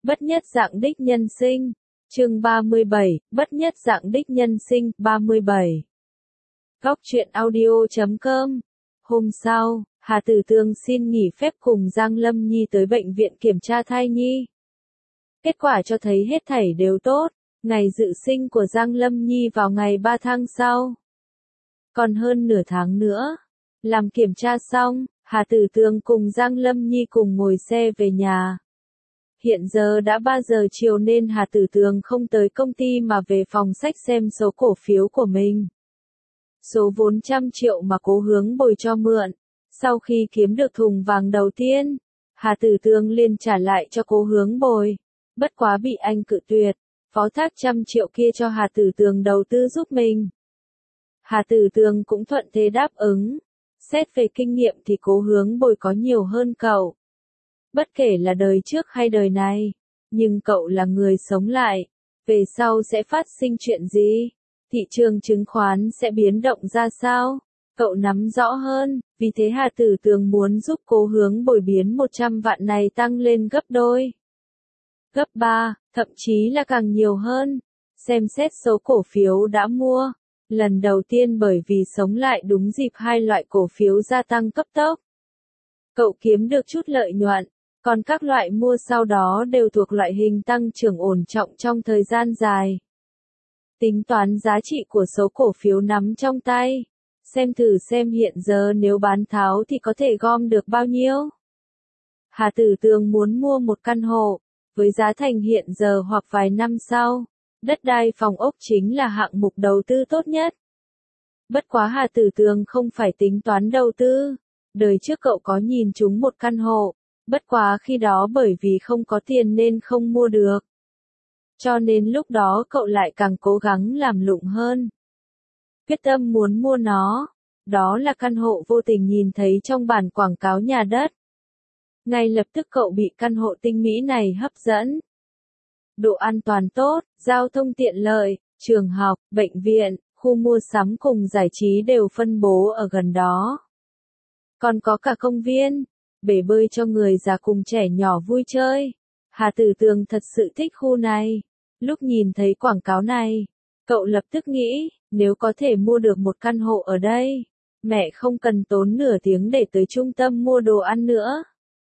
Bất nhất dạng đích nhân sinh. Chương 37, bất nhất dạng đích nhân sinh, 37. Góc truyện audio.com. Hôm sau, Hà Tử Tường xin nghỉ phép cùng Giang Lâm Nhi tới bệnh viện kiểm tra thai nhi. Kết quả cho thấy hết thảy đều tốt, ngày dự sinh của Giang Lâm Nhi vào ngày 3 tháng sau. Còn hơn nửa tháng nữa. Làm kiểm tra xong, Hà Tử Tường cùng Giang Lâm Nhi cùng ngồi xe về nhà. Hiện giờ đã 3 giờ chiều nên Hà Tử Tường không tới công ty mà về phòng sách xem số cổ phiếu của mình. Số vốn 100 triệu mà Cố Hướng Bồi cho mượn. Sau khi kiếm được thùng vàng đầu tiên, Hà Tử Tường liền trả lại cho Cố Hướng Bồi. Bất quá bị anh cự tuyệt, phó thác 100 triệu kia cho Hà Tử Tường đầu tư giúp mình. Hà Tử Tường cũng thuận thế đáp ứng. Xét về kinh nghiệm thì Cố Hướng Bồi có nhiều hơn cậu. Bất kể là đời trước hay đời này, nhưng cậu là người sống lại, về sau sẽ phát sinh chuyện gì? Thị trường chứng khoán sẽ biến động ra sao? Cậu nắm rõ hơn, vì thế Hà Tử Tường muốn giúp Cố Hướng Bồi biến 100 vạn này tăng lên gấp đôi. Gấp 3, thậm chí là càng nhiều hơn. Xem xét số cổ phiếu đã mua. Lần đầu tiên bởi vì sống lại đúng dịp hai loại cổ phiếu gia tăng cấp tốc. Cậu kiếm được chút lợi nhuận, còn các loại mua sau đó đều thuộc loại hình tăng trưởng ổn trọng trong thời gian dài. Tính toán giá trị của số cổ phiếu nắm trong tay. Xem thử xem hiện giờ nếu bán tháo thì có thể gom được bao nhiêu. Hà Tử Tường muốn mua một căn hộ, với giá thành hiện giờ hoặc vài năm sau. Đất đai phòng ốc chính là hạng mục đầu tư tốt nhất. Bất quá Hà Tử Tường không phải tính toán đầu tư. Đời trước cậu có nhìn trúng một căn hộ. Bất quá khi đó bởi vì không có tiền nên không mua được. Cho nên lúc đó cậu lại càng cố gắng làm lụng hơn. Quyết tâm muốn mua nó. Đó là căn hộ vô tình nhìn thấy trong bản quảng cáo nhà đất. Ngay lập tức cậu bị căn hộ tinh mỹ này hấp dẫn. Độ an toàn tốt, giao thông tiện lợi, trường học, bệnh viện, khu mua sắm cùng giải trí đều phân bố ở gần đó. Còn có cả công viên, bể bơi cho người già cùng trẻ nhỏ vui chơi. Hà Tử Tường thật sự thích khu này. Lúc nhìn thấy quảng cáo này, cậu lập tức nghĩ, nếu có thể mua được một căn hộ ở đây, mẹ không cần tốn nửa tiếng để tới trung tâm mua đồ ăn nữa.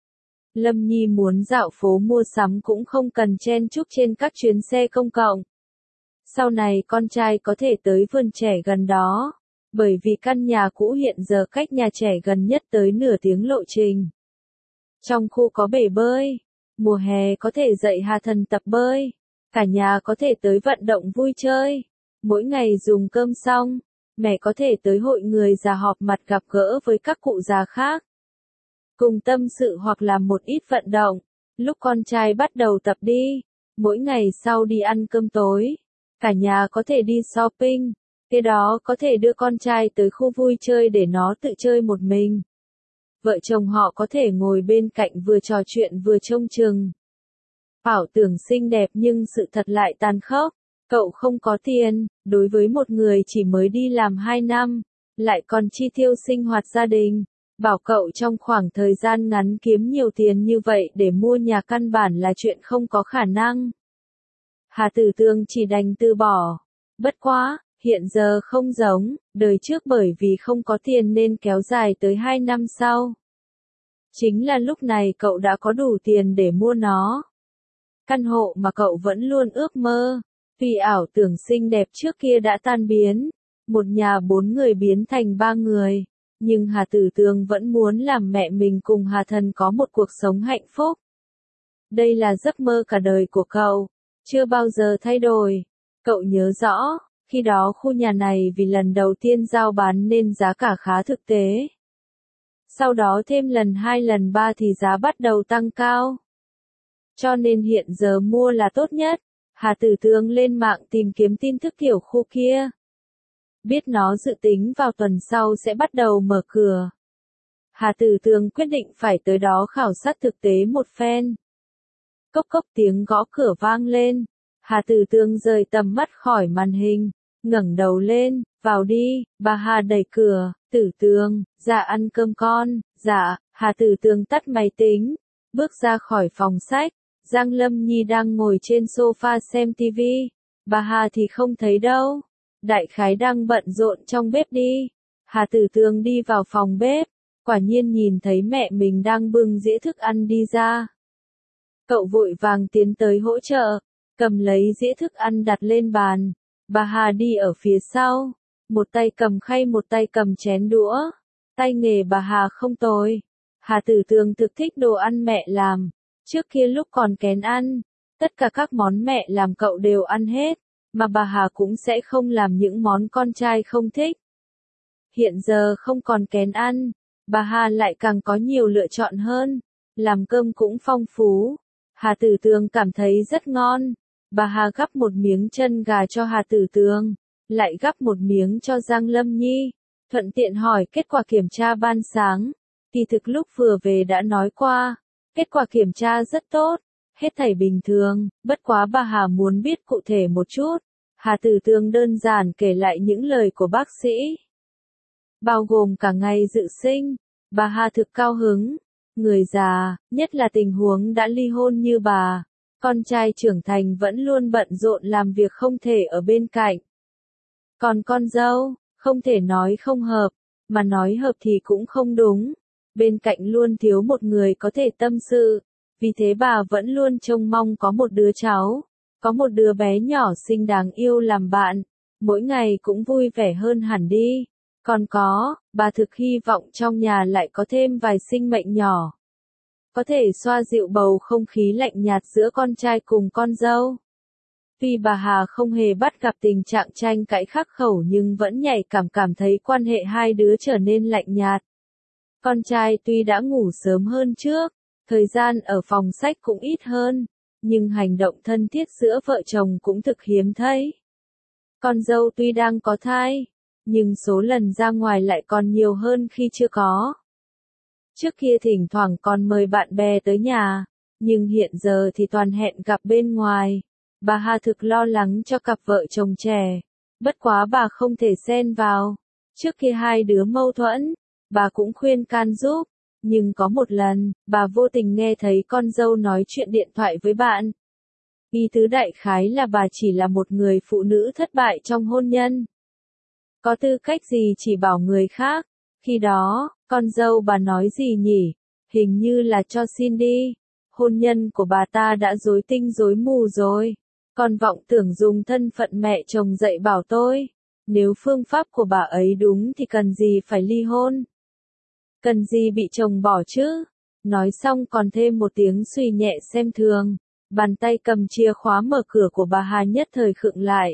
Lâm Nhi muốn dạo phố mua sắm cũng không cần chen chúc trên các chuyến xe công cộng. Sau này con trai có thể tới vườn trẻ gần đó, bởi vì căn nhà cũ hiện giờ cách nhà trẻ gần nhất tới nửa tiếng lộ trình. Trong khu có bể bơi, mùa hè có thể dạy Hà Thần tập bơi, cả nhà có thể tới vận động vui chơi. Mỗi ngày dùng cơm xong, mẹ có thể tới hội người già họp mặt gặp gỡ với các cụ già khác. Cùng tâm sự hoặc làm một ít vận động. Lúc con trai bắt đầu tập đi, mỗi ngày sau đi ăn cơm tối, cả nhà có thể đi shopping, kế đó có thể đưa con trai tới khu vui chơi để nó tự chơi một mình. Vợ chồng họ có thể ngồi bên cạnh vừa trò chuyện vừa trông chừng. Ảo tưởng xinh đẹp nhưng sự thật lại tàn khốc. Cậu không có tiền, đối với một người chỉ mới đi làm 2 năm, lại còn chi tiêu sinh hoạt gia đình. Bảo cậu trong khoảng thời gian ngắn kiếm nhiều tiền như vậy để mua nhà căn bản là chuyện không có khả năng. Hà Tử Tường chỉ đành từ bỏ. Bất quá, hiện giờ không giống, đời trước bởi vì không có tiền nên kéo dài tới 2 năm sau. Chính là lúc này cậu đã có đủ tiền để mua nó. Căn hộ mà cậu vẫn luôn ước mơ, vì ảo tưởng xinh đẹp trước kia đã tan biến. Một nhà 4 người biến thành 3 người. Nhưng Hà Tử Tường vẫn muốn làm mẹ mình cùng Hà Thần có một cuộc sống hạnh phúc. Đây là giấc mơ cả đời của cậu, chưa bao giờ thay đổi. Cậu nhớ rõ, khi đó khu nhà này vì lần đầu tiên giao bán nên giá cả khá thực tế. Sau đó thêm lần 2 lần 3 thì giá bắt đầu tăng cao. Cho nên hiện giờ mua là tốt nhất. Hà Tử Tường lên mạng tìm kiếm tin tức kiểu khu kia. Biết nó dự tính vào tuần sau sẽ bắt đầu mở cửa. Hà Tử Tường quyết định phải tới đó khảo sát thực tế một phen. Cốc cốc tiếng gõ cửa vang lên. Hà Tử Tường rời tầm mắt khỏi màn hình, ngẩng đầu lên, vào đi. Bà Hà đẩy cửa. Tử Tường, dạ ăn cơm con. Dạ. Hà Tử Tường tắt máy tính, bước ra khỏi phòng sách. Giang Lâm Nhi đang ngồi trên sofa xem tivi. Bà Hà thì không thấy đâu. Đại khái đang bận rộn trong bếp đi. Hà Tử Tường đi vào phòng bếp. Quả nhiên nhìn thấy mẹ mình đang bưng dĩa thức ăn đi ra. Cậu vội vàng tiến tới hỗ trợ. Cầm lấy dĩa thức ăn đặt lên bàn. Bà Hà đi ở phía sau. Một tay cầm khay một tay cầm chén đũa. Tay nghề bà Hà không tồi. Hà Tử Tường thực thích đồ ăn mẹ làm. Trước kia lúc còn kén ăn, tất cả các món mẹ làm cậu đều ăn hết, mà bà Hà cũng sẽ không làm những món con trai không thích. Hiện giờ không còn kén ăn, bà Hà lại càng có nhiều lựa chọn hơn, làm cơm cũng phong phú. Hà Tử Tường cảm thấy rất ngon. Bà Hà gắp một miếng chân gà cho Hà Tử Tường, lại gắp một miếng cho Giang Lâm Nhi, thuận tiện hỏi kết quả kiểm tra ban sáng. Kỳ thực lúc vừa về đã nói qua. Kết quả kiểm tra rất tốt, hết thảy bình thường, bất quá bà Hà muốn biết cụ thể một chút. Hà Tử Tường đơn giản kể lại những lời của bác sĩ. Bao gồm cả ngày dự sinh, bà Hà thực cao hứng. Người già, nhất là tình huống đã ly hôn như bà, con trai trưởng thành vẫn luôn bận rộn làm việc không thể ở bên cạnh. Còn con dâu, không thể nói không hợp, mà nói hợp thì cũng không đúng. Bên cạnh luôn thiếu một người có thể tâm sự, vì thế bà vẫn luôn trông mong có một đứa cháu, có một đứa bé nhỏ xinh đáng yêu làm bạn, mỗi ngày cũng vui vẻ hơn hẳn đi. Còn có, bà thực hy vọng trong nhà lại có thêm vài sinh mệnh nhỏ, có thể xoa dịu bầu không khí lạnh nhạt giữa con trai cùng con dâu. Tuy bà Hà không hề bắt gặp tình trạng tranh cãi khắc khẩu nhưng vẫn nhạy cảm thấy quan hệ hai đứa trở nên lạnh nhạt. Con trai tuy đã ngủ sớm hơn trước, thời gian ở phòng sách cũng ít hơn, nhưng hành động thân thiết giữa vợ chồng cũng thực hiếm thấy. Con dâu tuy đang có thai, nhưng số lần ra ngoài lại còn nhiều hơn khi chưa có. Trước kia thỉnh thoảng còn mời bạn bè tới nhà, nhưng hiện giờ thì toàn hẹn gặp bên ngoài. Bà Hà thực lo lắng cho cặp vợ chồng trẻ, bất quá bà không thể xen vào. Trước kia hai đứa mâu thuẫn, bà cũng khuyên can giúp, nhưng có một lần, bà vô tình nghe thấy con dâu nói chuyện điện thoại với bạn. Ý tứ đại khái là bà chỉ là một người phụ nữ thất bại trong hôn nhân. Có tư cách gì chỉ bảo người khác? Khi đó, con dâu bà nói gì nhỉ? Hình như là cho xin đi. Hôn nhân của bà ta đã rối tinh rối mù rồi. Còn vọng tưởng dùng thân phận mẹ chồng dạy bảo tôi. Nếu phương pháp của bà ấy đúng thì cần gì phải ly hôn? Cần gì bị chồng bỏ chứ? Nói xong còn thêm một tiếng suy nhẹ xem thường. Bàn tay cầm chìa khóa mở cửa của bà Hà nhất thời khựng lại.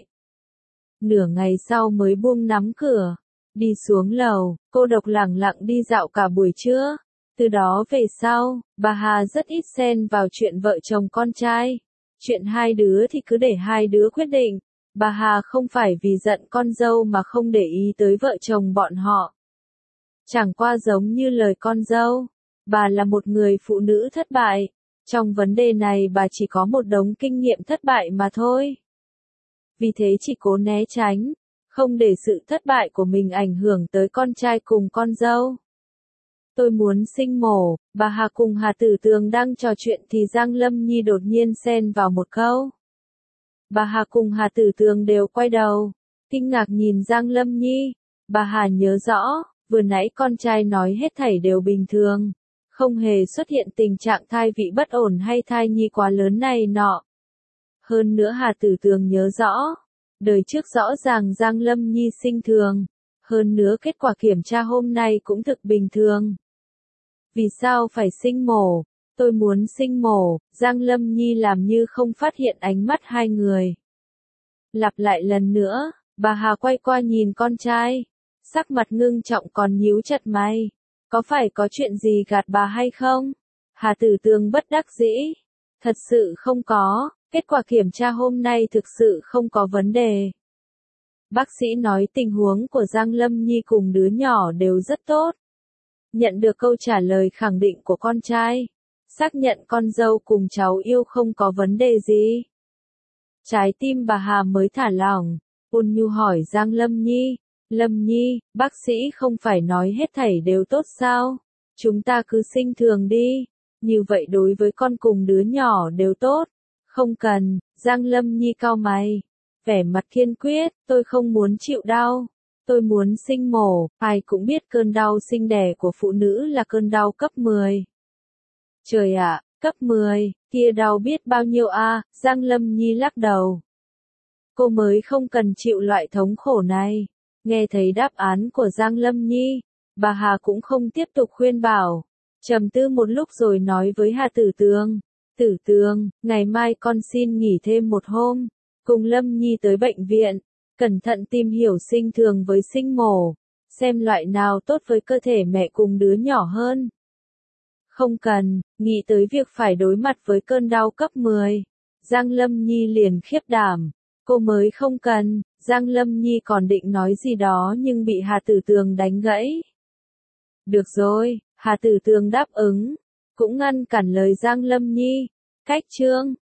Nửa ngày sau mới buông nắm cửa. Đi xuống lầu, cô độc lẳng lặng đi dạo cả buổi trưa. Từ đó về sau, bà Hà rất ít xen vào chuyện vợ chồng con trai. Chuyện hai đứa thì cứ để hai đứa quyết định. Bà Hà không phải vì giận con dâu mà không để ý tới vợ chồng bọn họ. Chẳng qua giống như lời con dâu, bà là một người phụ nữ thất bại. Trong vấn đề này bà chỉ có một đống kinh nghiệm thất bại mà thôi. Vì thế chỉ cố né tránh, không để sự thất bại của mình ảnh hưởng tới con trai cùng con dâu. Tôi muốn sinh mổ, bà Hà cùng Hà Tử Tường đang trò chuyện thì Giang Lâm Nhi đột nhiên xen vào một câu. Bà Hà cùng Hà Tử Tường đều quay đầu, kinh ngạc nhìn Giang Lâm Nhi. Bà Hà nhớ rõ, vừa nãy con trai nói hết thảy đều bình thường, không hề xuất hiện tình trạng thai vị bất ổn hay thai nhi quá lớn này nọ. Hơn nữa Hà Tử Tường nhớ rõ, đời trước rõ ràng Giang Lâm Nhi sinh thường, hơn nữa kết quả kiểm tra hôm nay cũng thực bình thường. Vì sao phải sinh mổ? Tôi muốn sinh mổ. Giang Lâm Nhi làm như không phát hiện ánh mắt hai người. Lặp lại lần nữa, bà Hà quay qua nhìn con trai, sắc mặt ngưng trọng còn nhíu chặt mày. Có phải có chuyện gì gạt bà hay không? Hà Tử Tường bất đắc dĩ. Thật sự không có, kết quả kiểm tra hôm nay thực sự không có vấn đề. Bác sĩ nói tình huống của Giang Lâm Nhi cùng đứa nhỏ đều rất tốt. Nhận được câu trả lời khẳng định của con trai, xác nhận con dâu cùng cháu yêu không có vấn đề gì. Trái tim bà Hà mới thả lỏng, ôn nhu hỏi Giang Lâm Nhi, Lâm Nhi, bác sĩ không phải nói hết thảy đều tốt sao? Chúng ta cứ sinh thường đi. Như vậy đối với con cùng đứa nhỏ đều tốt. Không cần, Giang Lâm Nhi cau mày. Vẻ mặt kiên quyết, tôi không muốn chịu đau. Tôi muốn sinh mổ, ai cũng biết cơn đau sinh đẻ của phụ nữ là cơn đau cấp 10. Trời ạ, cấp 10, kia đau biết bao nhiêu a, Giang Lâm Nhi lắc đầu. Cô mới không cần chịu loại thống khổ này. Nghe thấy đáp án của Giang Lâm Nhi, bà Hà cũng không tiếp tục khuyên bảo. Trầm tư một lúc rồi nói với Hà Tử Tường. Tử Tường, ngày mai con xin nghỉ thêm một hôm. Cùng Lâm Nhi tới bệnh viện. Cẩn thận tìm hiểu sinh thường với sinh mổ. Xem loại nào tốt với cơ thể mẹ cùng đứa nhỏ hơn. Không cần, nghĩ tới việc phải đối mặt với cơn đau cấp 10. Giang Lâm Nhi liền khiếp đảm. Cô mới không cần, Giang Lâm Nhi còn định nói gì đó nhưng bị Hà Tử Tường đánh gãy. Được rồi, Hà Tử Tường đáp ứng, cũng ngăn cản lời Giang Lâm Nhi. Cách chương